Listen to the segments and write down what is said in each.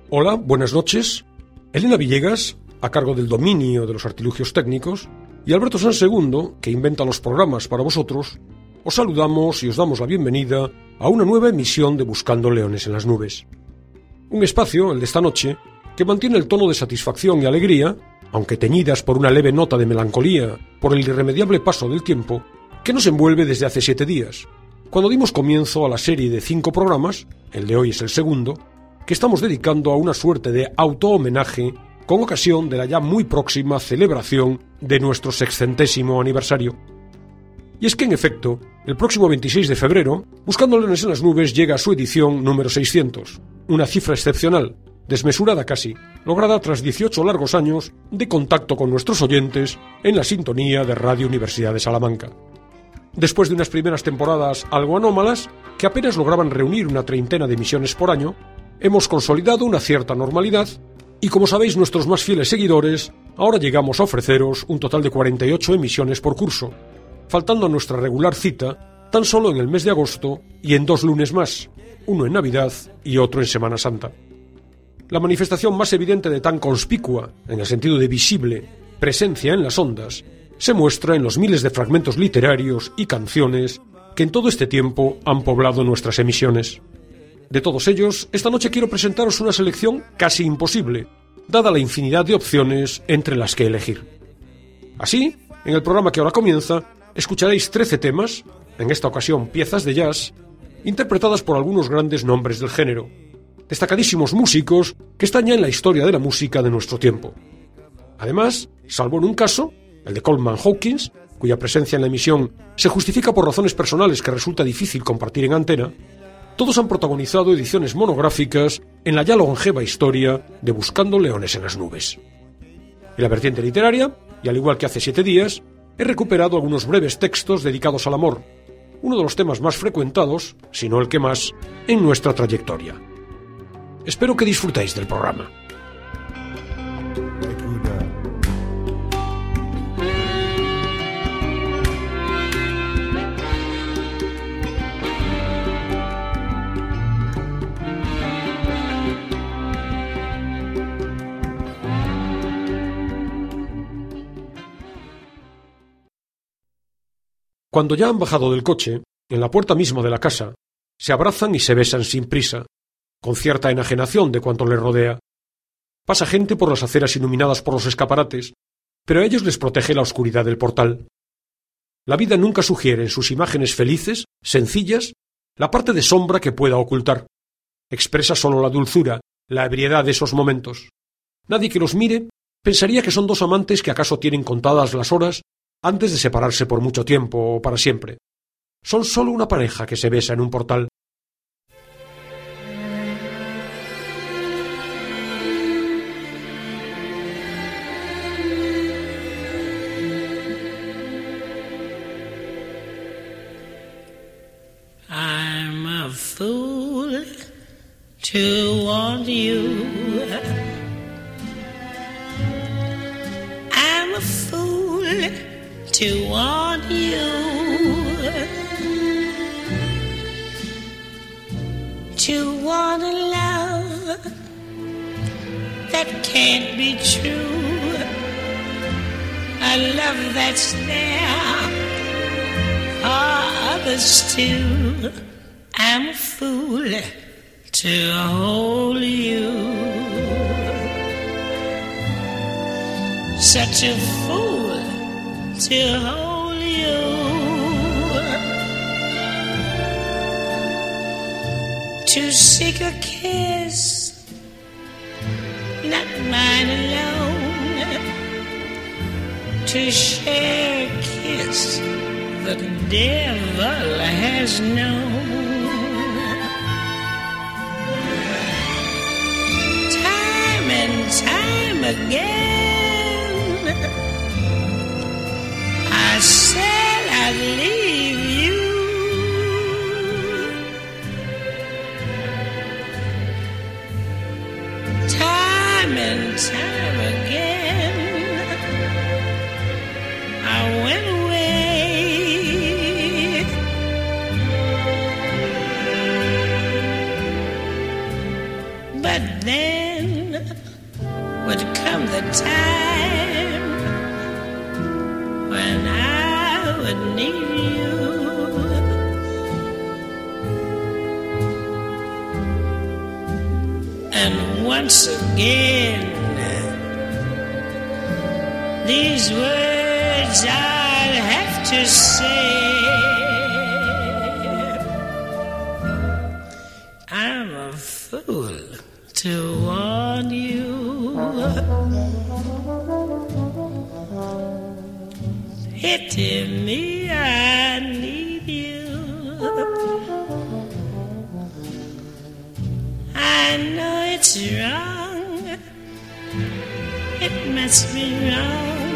Hola, buenas noches. Elena Villegas, a cargo del dominio de los artilugios técnicos, y Alberto Sansegundo, que inventa los programas para vosotros, os saludamos y os damos la bienvenida a una nueva emisión de Buscando Leones en las Nubes. Un espacio, el de esta noche, que mantiene el tono de satisfacción y alegría, aunque teñidas por una leve nota de melancolía por el irremediable paso del tiempo, que nos envuelve desde hace 7 días, cuando dimos comienzo a la serie de 5 programas, el de hoy es el segundo, que estamos dedicando a una suerte de auto-homenaje con ocasión de la ya muy próxima celebración de nuestro 600º aniversario. Y es que, en efecto, el próximo 26 de febrero, Buscando Leones en las Nubes llega a su edición número 600, una cifra excepcional, desmesurada casi, lograda tras 18 largos años de contacto con nuestros oyentes en la sintonía de Radio Universidad de Salamanca. Después de unas primeras temporadas algo anómalas, que apenas lograban reunir una treintena de emisiones por año, hemos consolidado una cierta normalidad y, como sabéis nuestros más fieles seguidores, ahora llegamos a ofreceros un total de 48 emisiones por curso, faltando a nuestra regular cita tan solo en el mes de agosto y en 2 lunes más, uno en Navidad y otro en Semana Santa. La manifestación más evidente de tan conspicua, en el sentido de visible, presencia en las ondas, se muestra en los miles de fragmentos literarios y canciones que en todo este tiempo han poblado nuestras emisiones. De todos ellos, esta noche quiero presentaros una selección casi imposible, dada la infinidad de opciones entre las que elegir. Así, en el programa que ahora comienza, escucharéis 13 temas, en esta ocasión piezas de jazz, interpretadas por algunos grandes nombres del género, destacadísimos músicos que están ya en la historia de la música de nuestro tiempo. Además, salvo en un caso, el de Coleman Hawkins, cuya presencia en la emisión se justifica por razones personales que resulta difícil compartir en antena, todos han protagonizado ediciones monográficas en la ya longeva historia de Buscando Leones en las Nubes. En la vertiente literaria, y al igual que hace 7 días, he recuperado algunos breves textos dedicados al amor, uno de los temas más frecuentados, si no el que más, en nuestra trayectoria. Espero que disfrutéis del programa. Cuando ya han bajado del coche, en la puerta misma de la casa, se abrazan y se besan sin prisa, con cierta enajenación de cuanto les rodea. Pasa gente por las aceras iluminadas por los escaparates, pero a ellos les protege la oscuridad del portal. La vida nunca sugiere en sus imágenes felices, sencillas, la parte de sombra que pueda ocultar. Expresa solo la dulzura, la ebriedad de esos momentos. Nadie que los mire pensaría que son 2 amantes que acaso tienen contadas las horas antes de separarse por mucho tiempo o para siempre. Son solo una pareja que se besa en un portal. I'm a fool to want you. I'm a fool to want you, to want a love that can't be true, a love that's there for others too. I'm a fool to hold you, such a fool to hold you, to seek a kiss, not mine alone, to share a kiss the devil has known. Time and time again I said I'd leave you, time and time again I went away, but then would come the time when I would need you. And once again, these words I'll have to say. I'm a fool to warn you. Pity me, I need you. I know it's wrong. It must be wrong.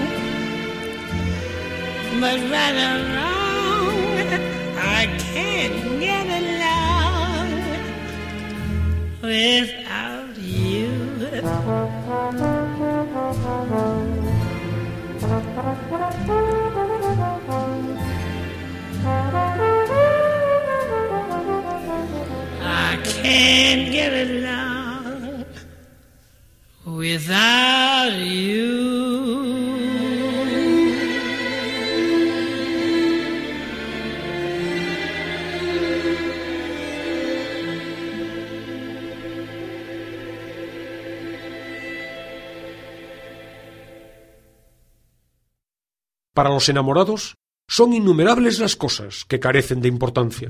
But right or wrong, I can't get along without you. I can't get along without you. Para los enamorados, son innumerables las cosas que carecen de importancia.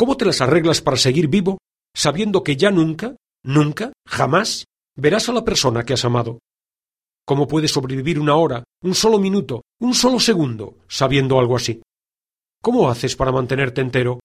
¿Cómo te las arreglas para seguir vivo, sabiendo que ya nunca, jamás, verás a la persona que has amado? ¿Cómo puedes sobrevivir una hora, un solo minuto, un solo segundo, sabiendo algo así? ¿Cómo haces para mantenerte entero?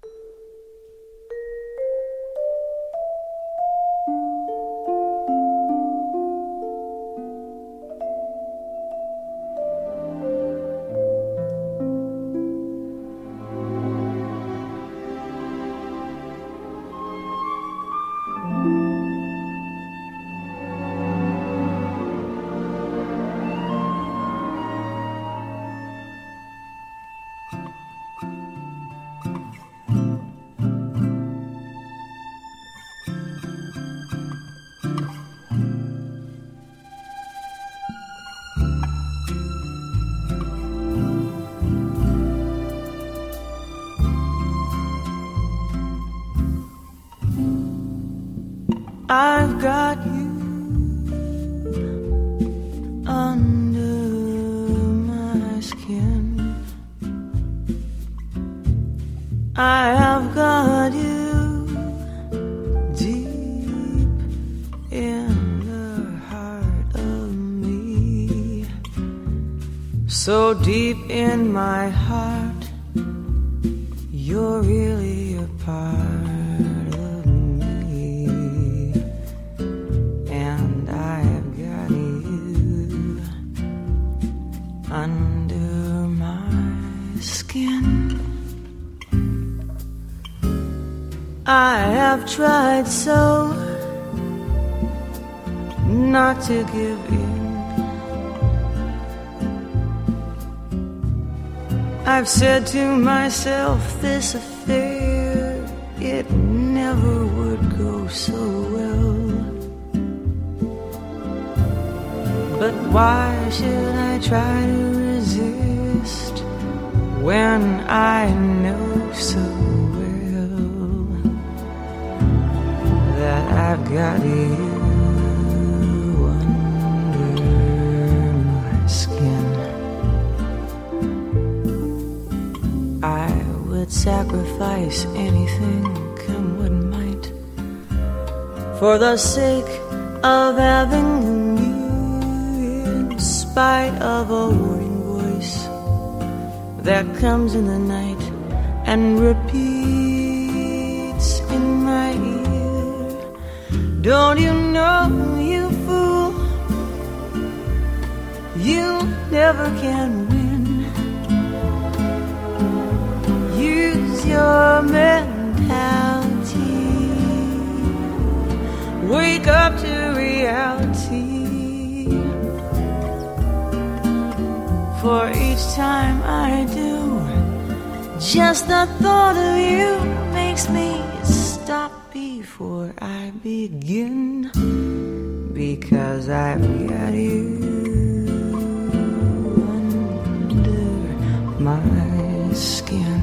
I've got you under my skin. I have got you deep in the heart of me. So deep in my heart, you're really a part. Under my skin, I have tried so not to give in. I've said to myself, this affair, it never would go so well. But why should I try to resist when I know so well that I've got you under my skin? I would sacrifice anything, come what might, for the sake of having in spite of a warning voice that comes in the night and repeats in my ear. Don't you know, you fool, you never can win. Use your mentality, wake up to reality. For each time I do, just the thought of you makes me stop before I begin, because I've got you under my skin.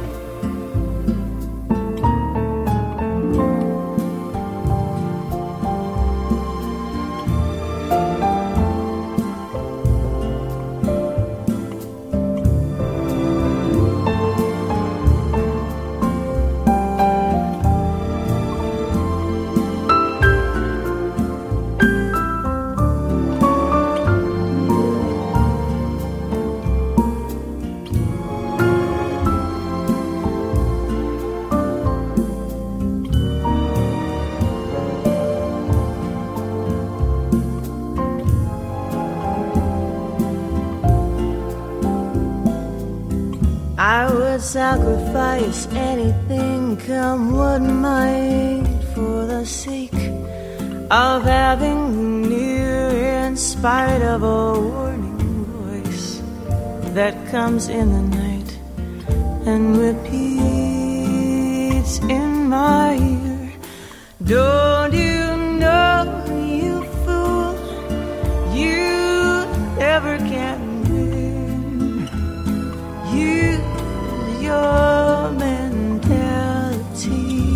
I would sacrifice anything, come what might, for the sake of having you near, in spite of a warning voice that comes in the night and repeats in my ear. Don't you know, you fool, you never can win. Use your mentality,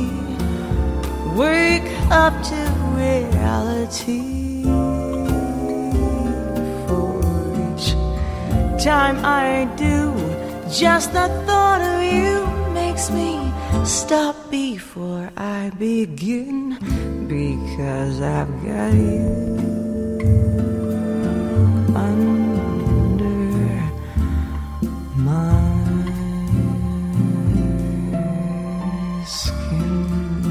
wake up to reality. For each time I do, just the thought of you makes me stop before I begin, because I've got you under my skin.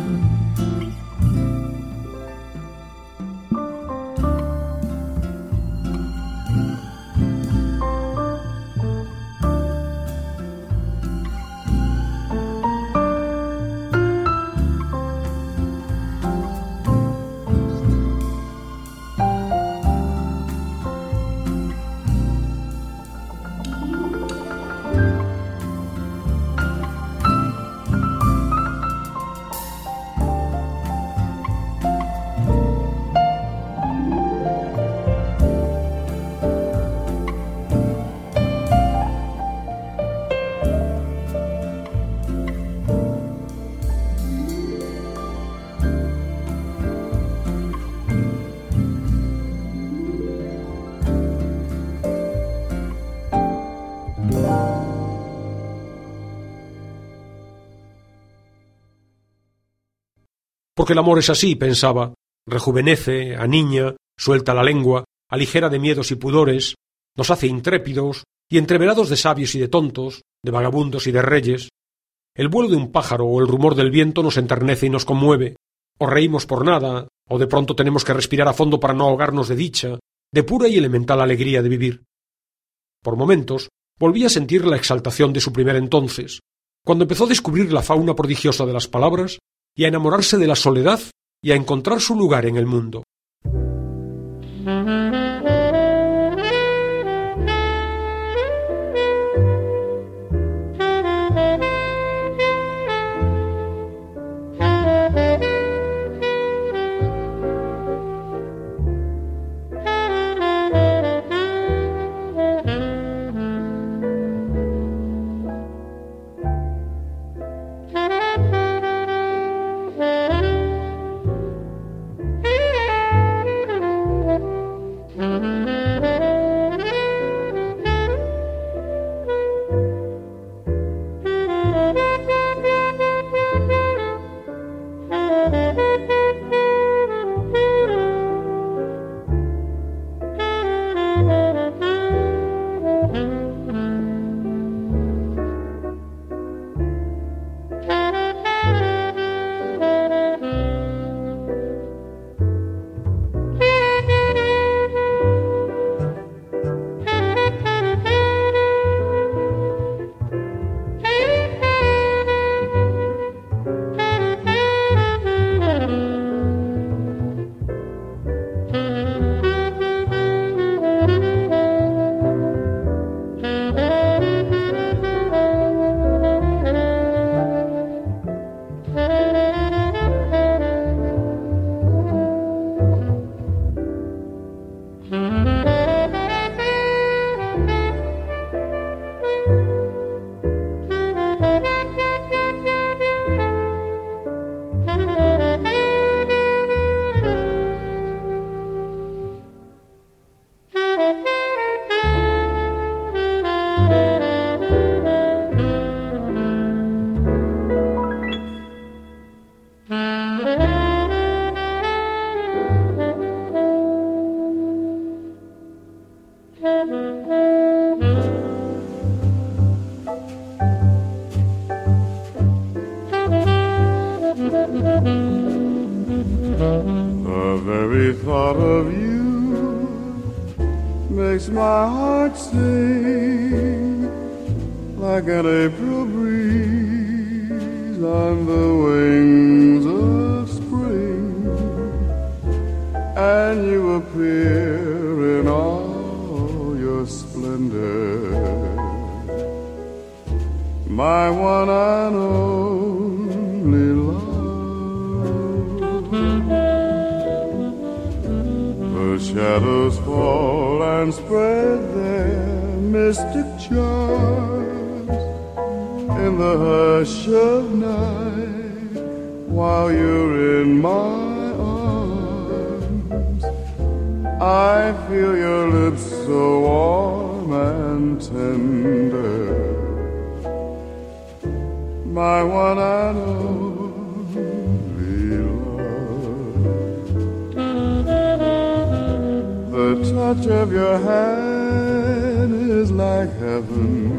Porque el amor es así, pensaba, rejuvenece, aniña, suelta la lengua, aligera de miedos y pudores, nos hace intrépidos y entreverados de sabios y de tontos, de vagabundos y de reyes. El vuelo de un pájaro o el rumor del viento nos enternece y nos conmueve, o reímos por nada, o de pronto tenemos que respirar a fondo para no ahogarnos de dicha, de pura y elemental alegría de vivir. Por momentos, volví a sentir la exaltación de su primer entonces, cuando empezó a descubrir la fauna prodigiosa de las palabras y a enamorarse de la soledad y a encontrar su lugar en el mundo. The very thought of you makes my heart sing like an April breeze on the wings of spring, and you appear in all your splendor, my one and only love. The shadows fall and spread their mystic charms in the hush of night while you're in my arms. I feel your lips so warm and tender, my one and only love. The touch of your hand is like heaven,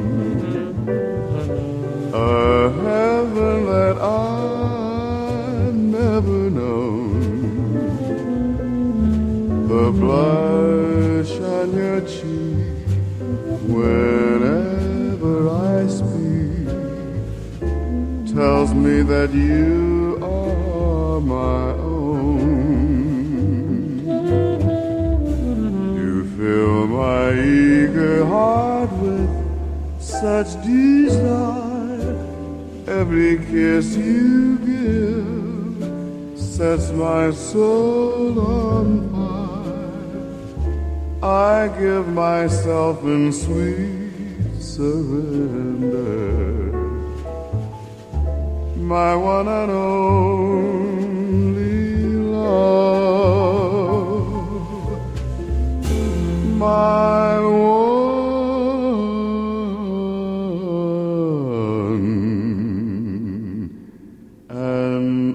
a heaven that I've never known. The blush on your cheek whenever I speak tells me that you are my own. You fill my eager heart with such desire. Every kiss you give sets my soul on fire. I give myself in sweet surrender, my one and only love, my one and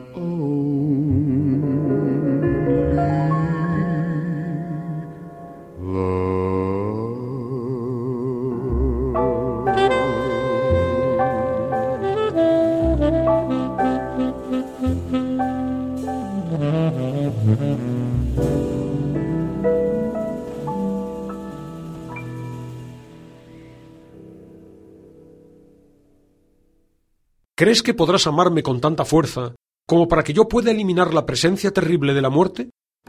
¿Crees que podrás amarme con tanta fuerza como para que yo pueda eliminar la presencia terrible de la muerte?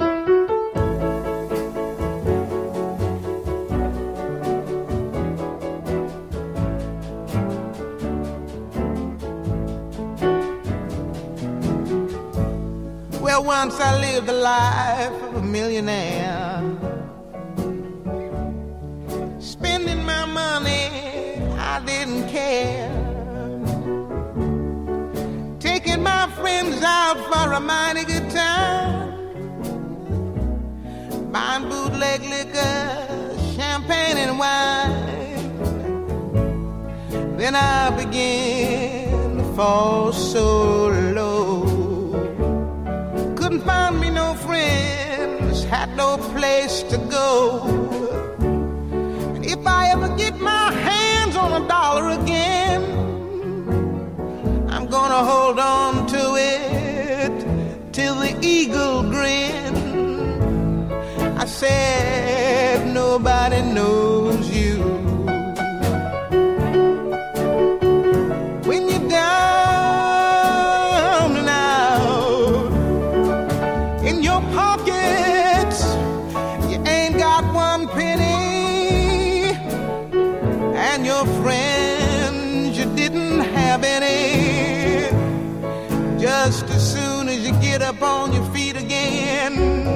Well, once I lived the life of a millionaire, spending my money, I didn't care. Taking my friends out for a mighty good time, buying bootleg liquor, champagne and wine. Then I began to fall so low. Couldn't find me no friends, had no place to go. And if I ever get my hands on a dollar again, I'm gonna hold on to it till the eagle grin. I said nobody knows you when you're down and out. In your pockets you ain't got one penny, and your friends you didn't have any. Just as soon as you get up on your feet again,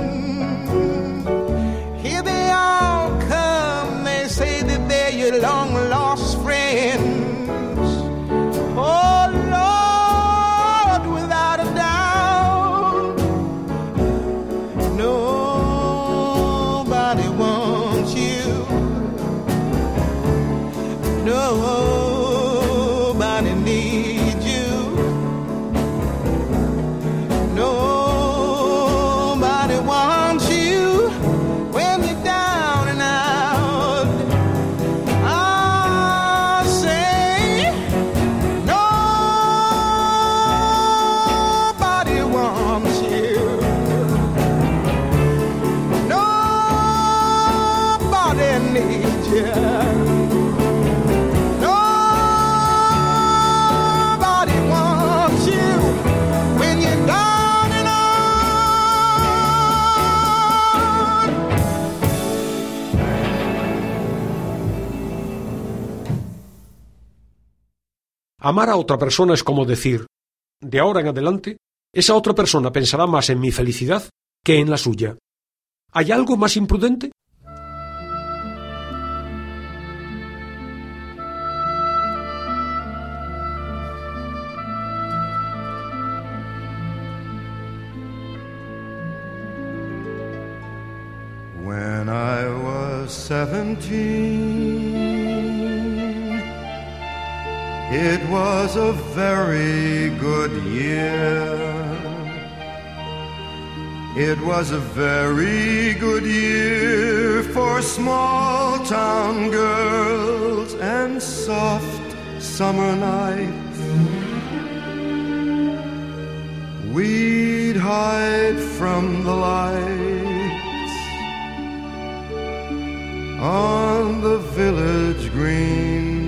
here they all come. They say that they're your long-lost friends. Oh, Lord, without a doubt, nobody wants you. Nobody needs you. Nobody wants you when you're down and out. I say nobody wants you. Nobody needs you. Nobody wants you when you're down and out. Amar a otra persona es como decir, de ahora en adelante, esa otra persona pensará más en mi felicidad que en la suya. ¿Hay algo más imprudente? When I was 17, It was a very good year. It was a very good year for small town girls and soft summer nights. We'd hide from the lights on the village green.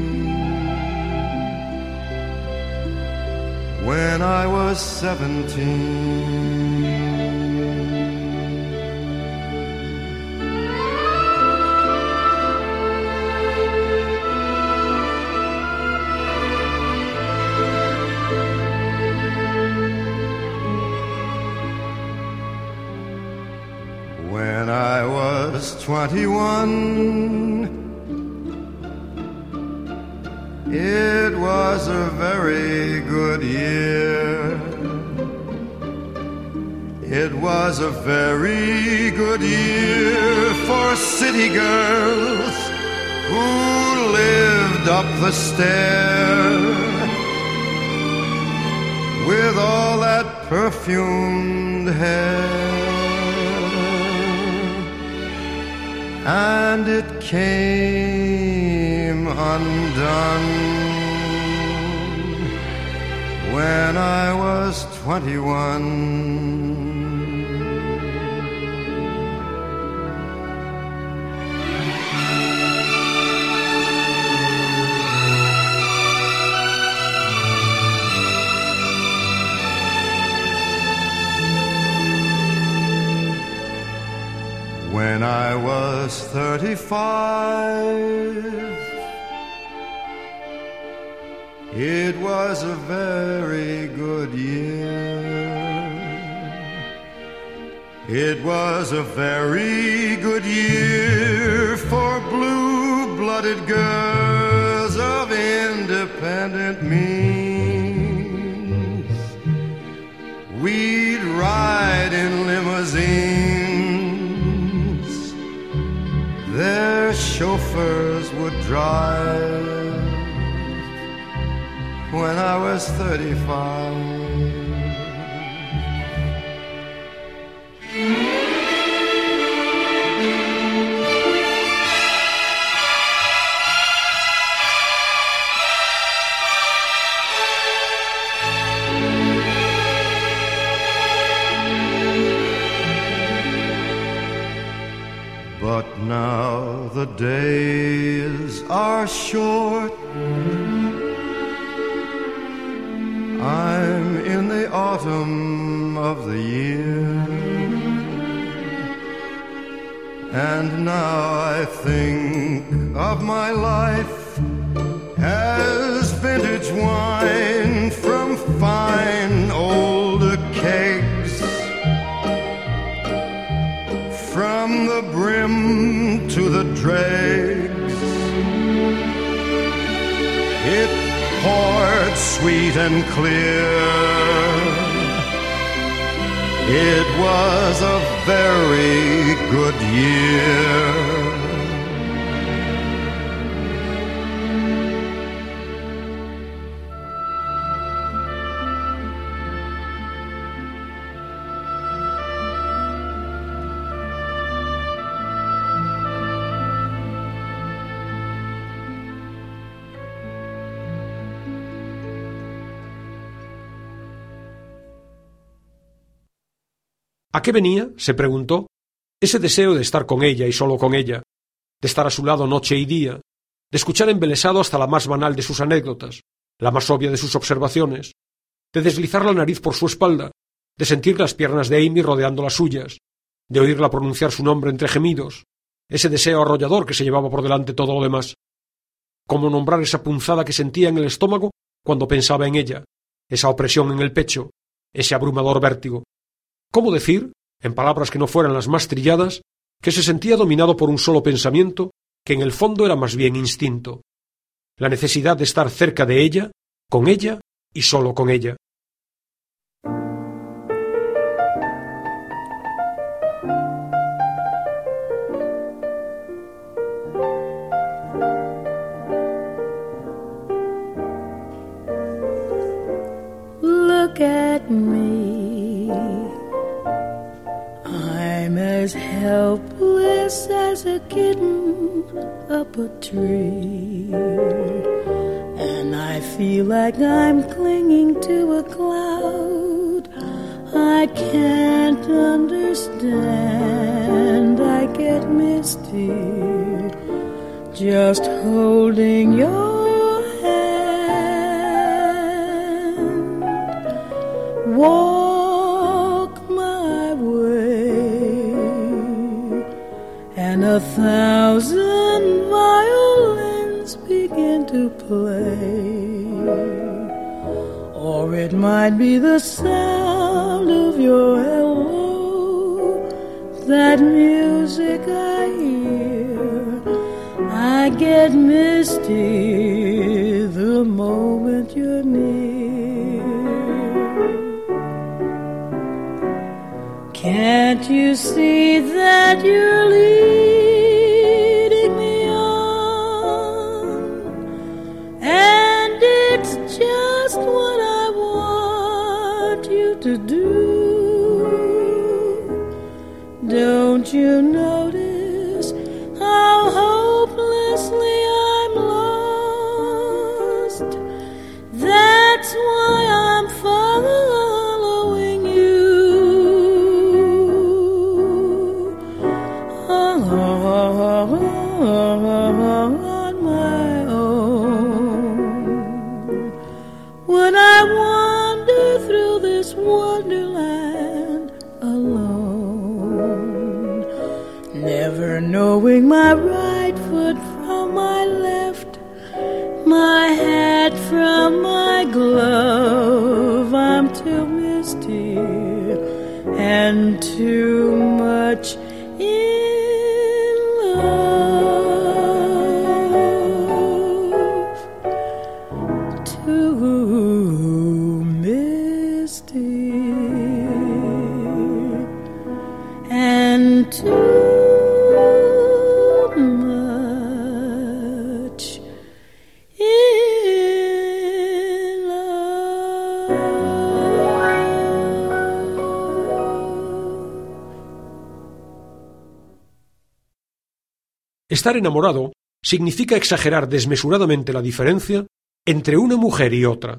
When I was 17, when I was 21, it was a very good year. It was a very good year for city girls who lived up the stair with all that perfumed hair. And it came undone when I was 21. When I was 35, it was a very good year. It was a very good year for blue-blooded girls of independent means. We'd ride in limousines, their chauffeurs would drive. When I was 35, but now the days are short. I'm in the autumn of the year, and now I think of my life as vintage wine from fine old kegs, from the brim to the dregs. It poured sweet and clear. It was a very good year. ¿A qué venía?, se preguntó, ese deseo de estar con ella y solo con ella, de estar a su lado noche y día, de escuchar embelesado hasta la más banal de sus anécdotas, la más obvia de sus observaciones, de deslizar la nariz por su espalda, de sentir las piernas de Amy rodeando las suyas, de oírla pronunciar su nombre entre gemidos, ese deseo arrollador que se llevaba por delante todo lo demás. ¿Cómo nombrar esa punzada que sentía en el estómago cuando pensaba en ella, esa opresión en el pecho, ese abrumador vértigo? ¿Cómo decir, en palabras que no fueran las más trilladas, que se sentía dominado por un solo pensamiento, que en el fondo era más bien instinto? La necesidad de estar cerca de ella y solo con ella. look at me, I'm as helpless as a kitten up a tree, and I feel like I'm clinging to a cloud. I can't understand, I get misty just holding your hand. Walk my way, and 1,000 violins begin to play, or it might be the sound of your hello, that music I hear. I get misty the moment you're near. Can't you see that you're leading me on? And it's just what I want you to do. Don't you notice how hopelessly I'm lost? That's why I'm following you on my own. When I wander through this wonderland alone, never knowing my right foot from my left, my hat from my glove, I'm too misty and too much in love, too misty and too much in love. Estar enamorado significa exagerar desmesuradamente la diferencia entre una mujer y otra.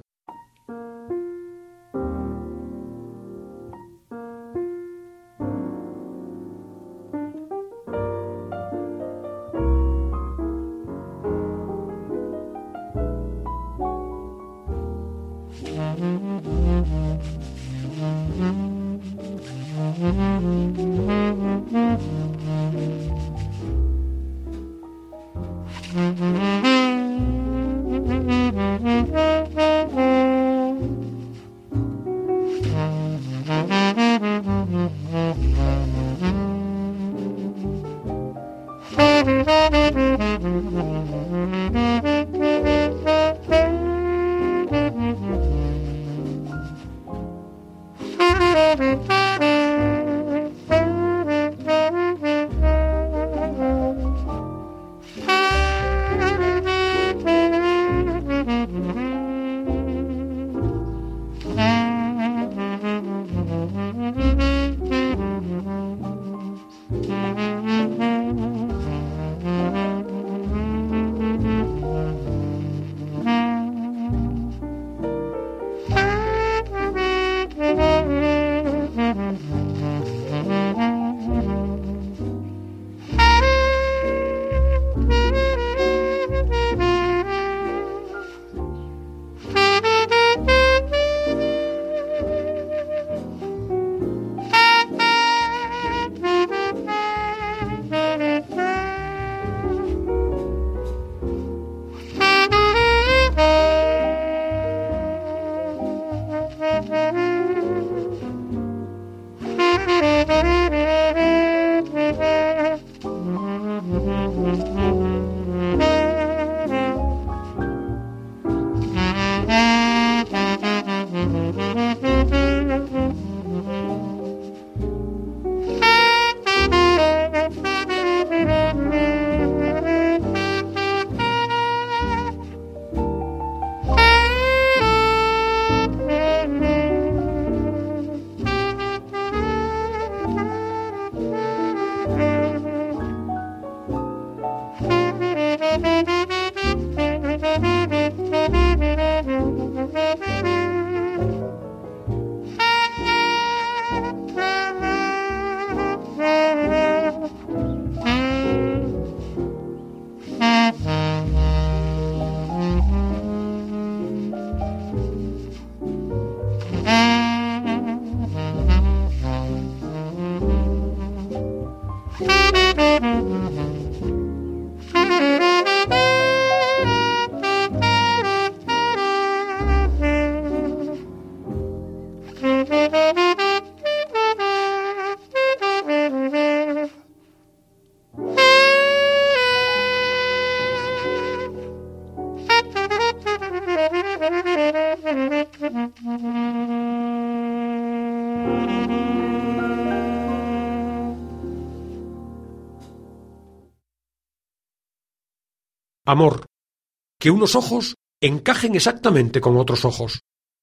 Amor, que unos ojos encajen exactamente con otros ojos.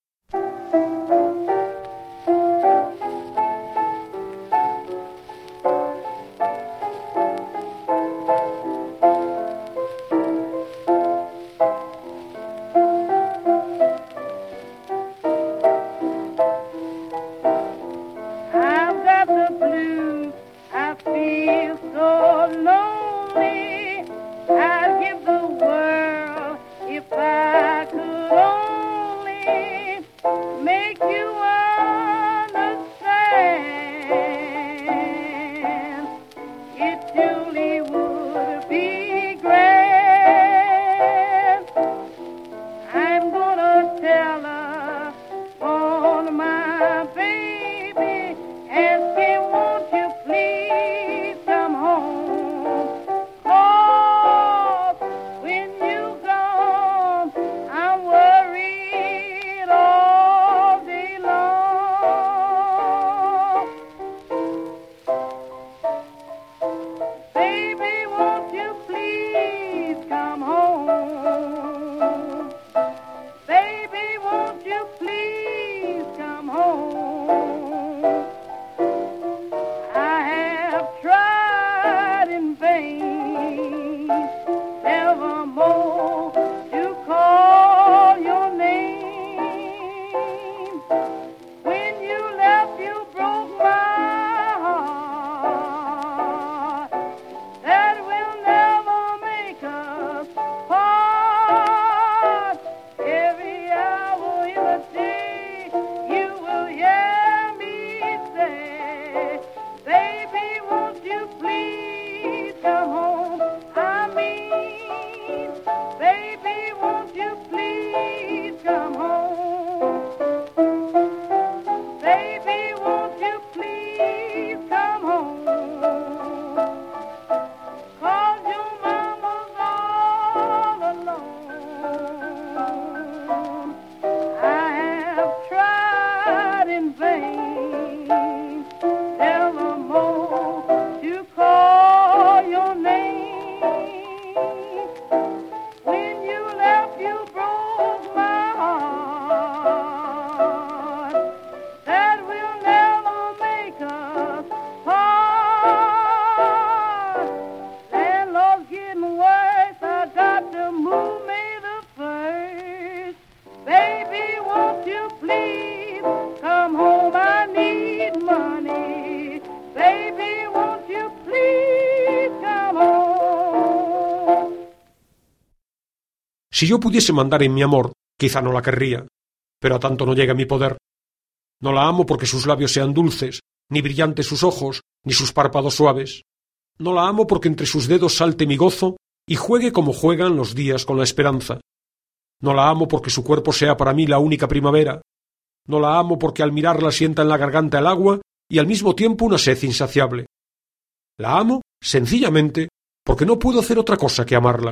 Si yo pudiese mandar en mi amor, quizá no la querría, pero a tanto no llega mi poder. No la amo porque sus labios sean dulces, ni brillantes sus ojos, ni sus párpados suaves. No la amo porque entre sus dedos salte mi gozo y juegue como juegan los días con la esperanza. No la amo porque su cuerpo sea para mí la única primavera. No la amo porque al mirarla sienta en la garganta el agua y al mismo tiempo una sed insaciable. La amo, sencillamente, porque no puedo hacer otra cosa que amarla.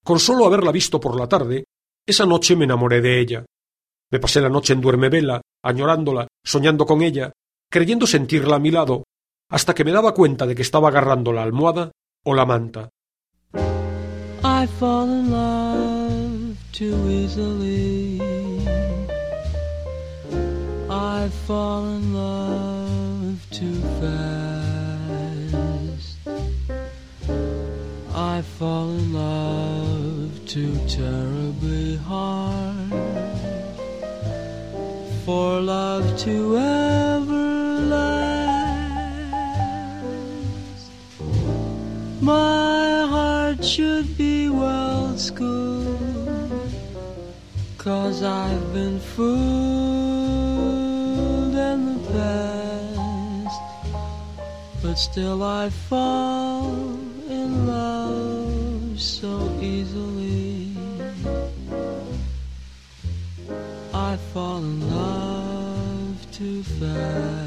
Con solo haberla visto por la tarde, esa noche me enamoré de ella. Me pasé la noche en duermevela, añorándola, soñando con ella, creyendo sentirla a mi lado, hasta que me daba cuenta de que estaba agarrando la almohada o la manta. I fall in love too easily. I fall in love too fast. I fall in love too terribly hard for love to ever last. My heart should be well schooled, 'cause I've been fooled in the past, but still I fall in love so easily. I fall in love too fast.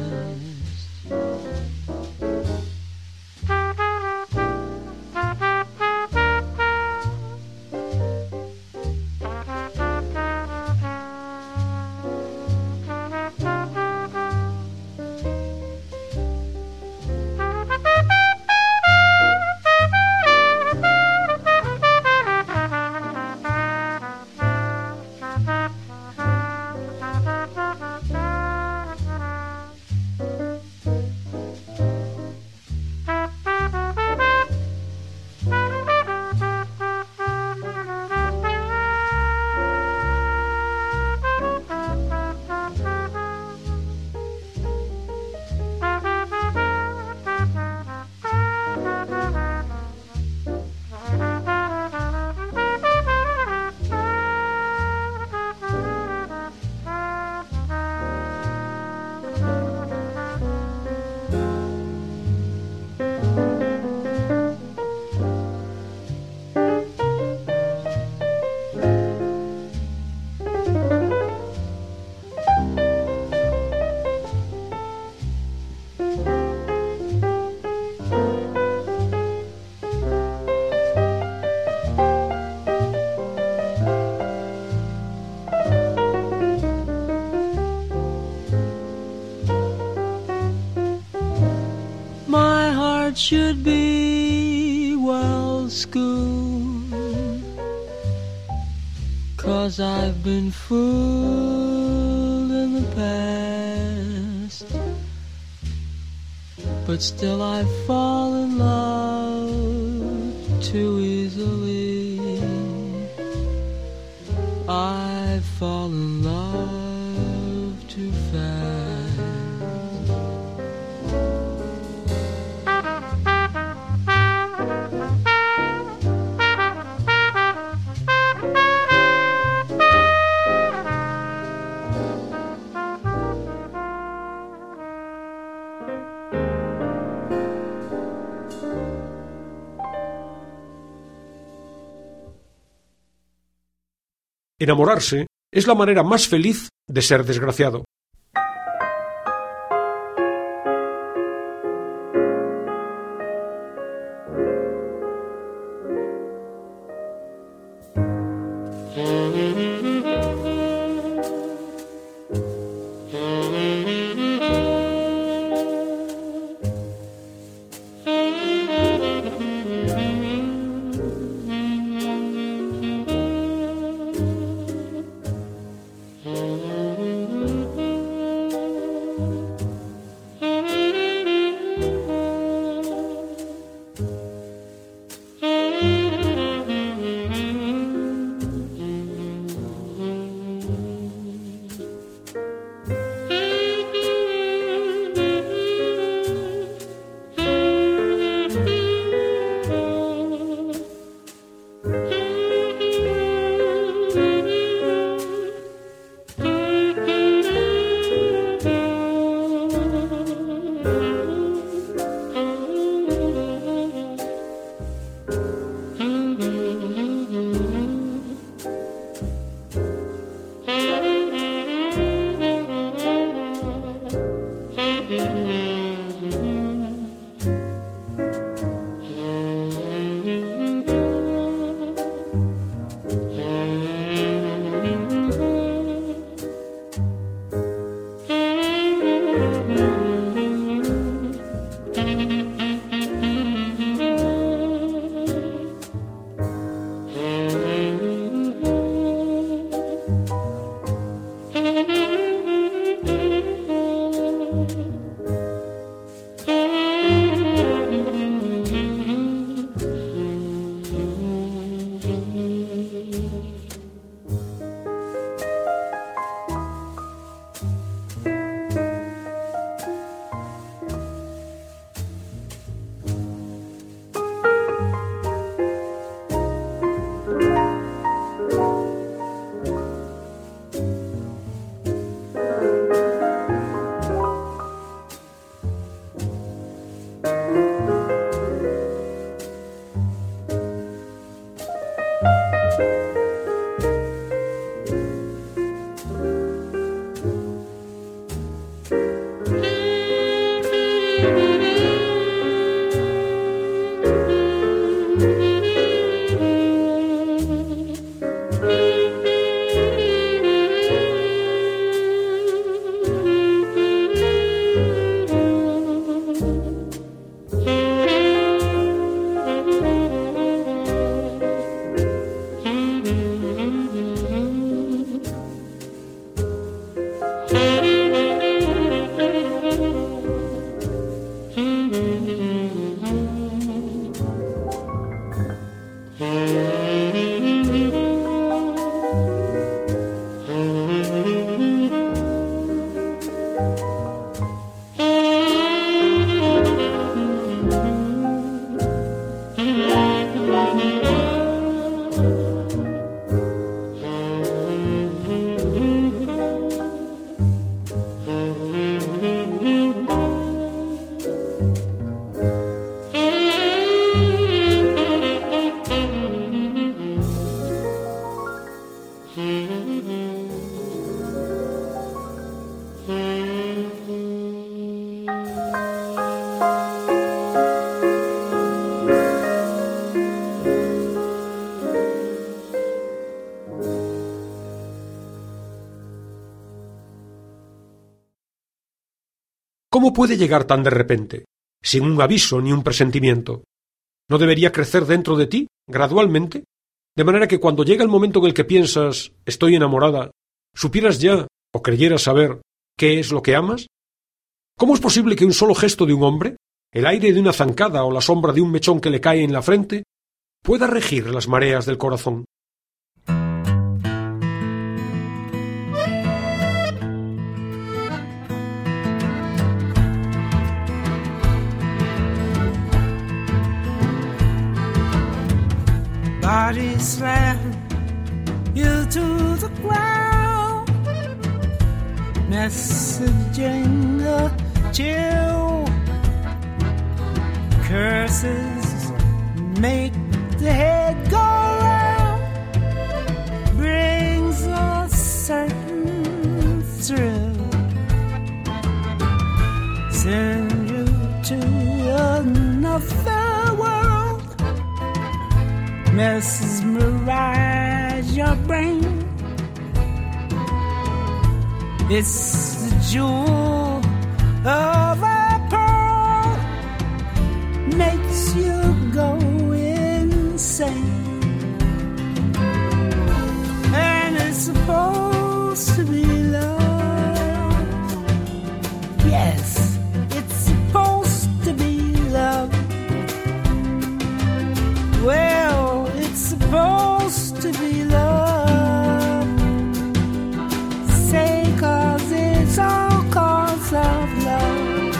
Should be well schooled, 'cause I've been fooled in the past, but still I fall in love too easily. I fall in love too fast. Enamorarse es la manera más feliz de ser desgraciado. ¿Cómo puede llegar tan de repente, sin un aviso ni un presentimiento? ¿No debería crecer dentro de ti, gradualmente? De manera que cuando llega el momento en el que piensas «estoy enamorada», supieras ya, o creyeras saber, qué es lo que amas. ¿Cómo es posible que un solo gesto de un hombre, el aire de una zancada o la sombra de un mechón que le cae en la frente, pueda regir las mareas del corazón? Body slam you to the ground, messaging a chill. Curses make the head go round, brings a certain thrill. Send you to another world, mesmerize your brain. It's the jewel of a pearl, makes you go insane. And it's supposed to be love. Yes, it's supposed to be love. Well, it's supposed to be love. Say 'cause it's all 'cause of love.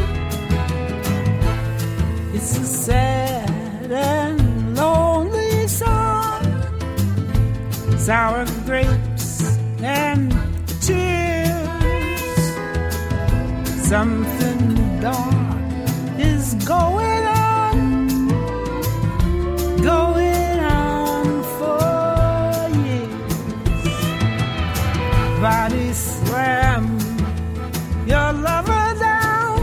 It's a sad and lonely song, sour grapes and tears. Something dark is going on, going on for years. Body slam your lover down,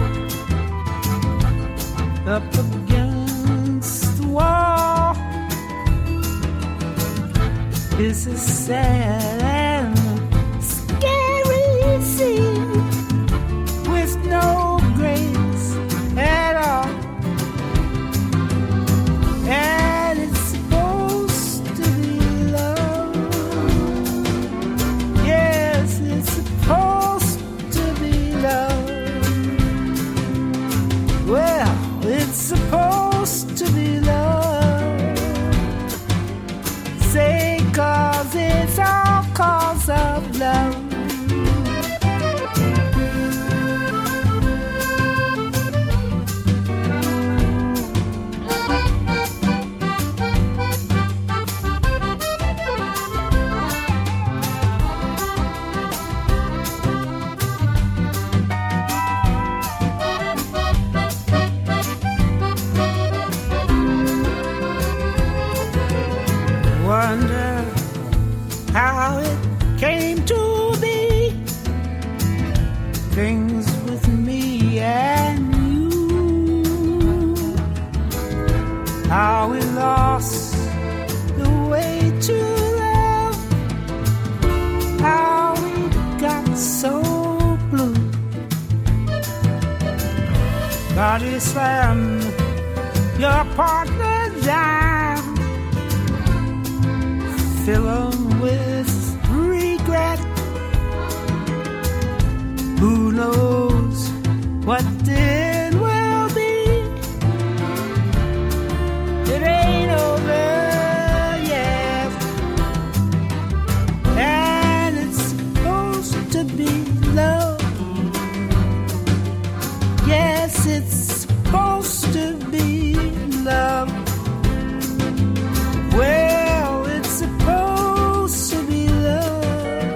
up against the wall. It's a sad and scary scene with no grace at all. And it's supposed to be love. Yes, it's supposed to be love. Well, it's supposed to be love. Say 'cause it's all 'cause of love. Wonder how it came to be. Things with me and you, how we lost the way to love, how we got so blue. Body slam your partner down, fill 'em with regret. Who knows what then will be? It ain't over yet, and it's supposed to be love. Yes, it's supposed to be love. Well, it's supposed to be love.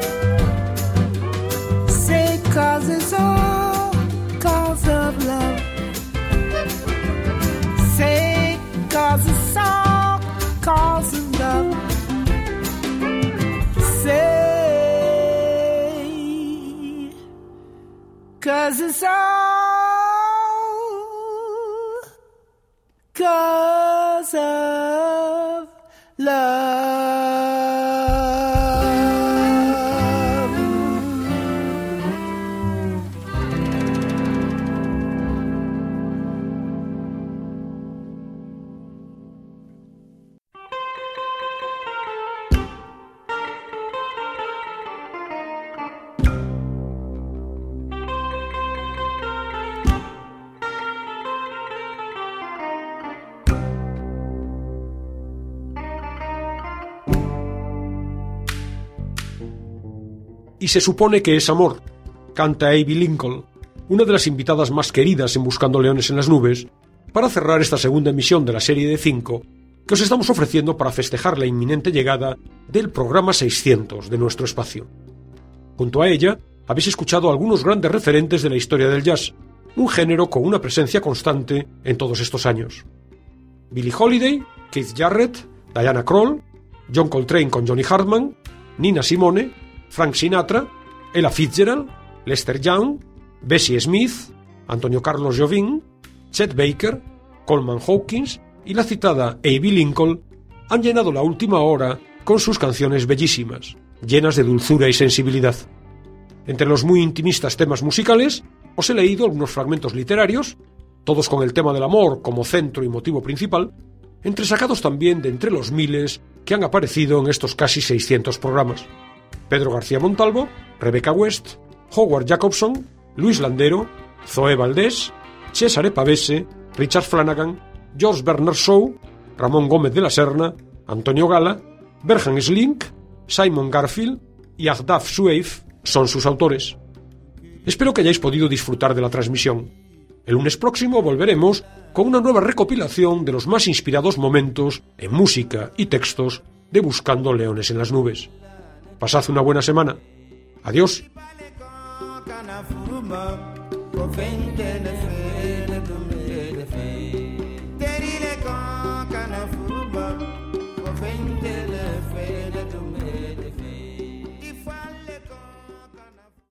Say 'cause it's all 'cause of love. Say 'cause it's all 'cause of love. Say 'cause it's all 'cause of love. y se supone que es amor, canta Abby Lincoln, una de las invitadas más queridas en Buscando Leones en las Nubes, para cerrar esta segunda emisión de la serie de 5 que os estamos ofreciendo para festejar la inminente llegada del programa 600 de nuestro espacio. Junto a ella, habéis escuchado algunos grandes referentes de la historia del jazz, un género con una presencia constante en todos estos años. Billie Holiday, Keith Jarrett, Diana Krall, John Coltrane con Johnny Hartman, Nina Simone, Frank Sinatra, Ella Fitzgerald, Lester Young, Bessie Smith, Antonio Carlos Jobim, Chet Baker, Coleman Hawkins y la citada Abby Lincoln han llenado la última hora con sus canciones bellísimas, llenas de dulzura y sensibilidad. Entre los muy intimistas temas musicales, os he leído algunos fragmentos literarios, todos con el tema del amor como centro y motivo principal, entresacados también de entre los miles que han aparecido en estos casi 600 programas. Pedro García Montalvo, Rebecca West, Howard Jacobson, Luis Landero, Zoé Valdés, Cesare Pavese, Richard Flanagan, George Bernard Shaw, Ramón Gómez de la Serna, Antonio Gala, Berhan Slink, Simon Garfield y Aghdaf Sueif son sus autores. Espero que hayáis podido disfrutar de la transmisión. El lunes próximo volveremos con una nueva recopilación de los más inspirados momentos en música y textos de Buscando Leones en las Nubes. Pasad una buena semana. Adiós.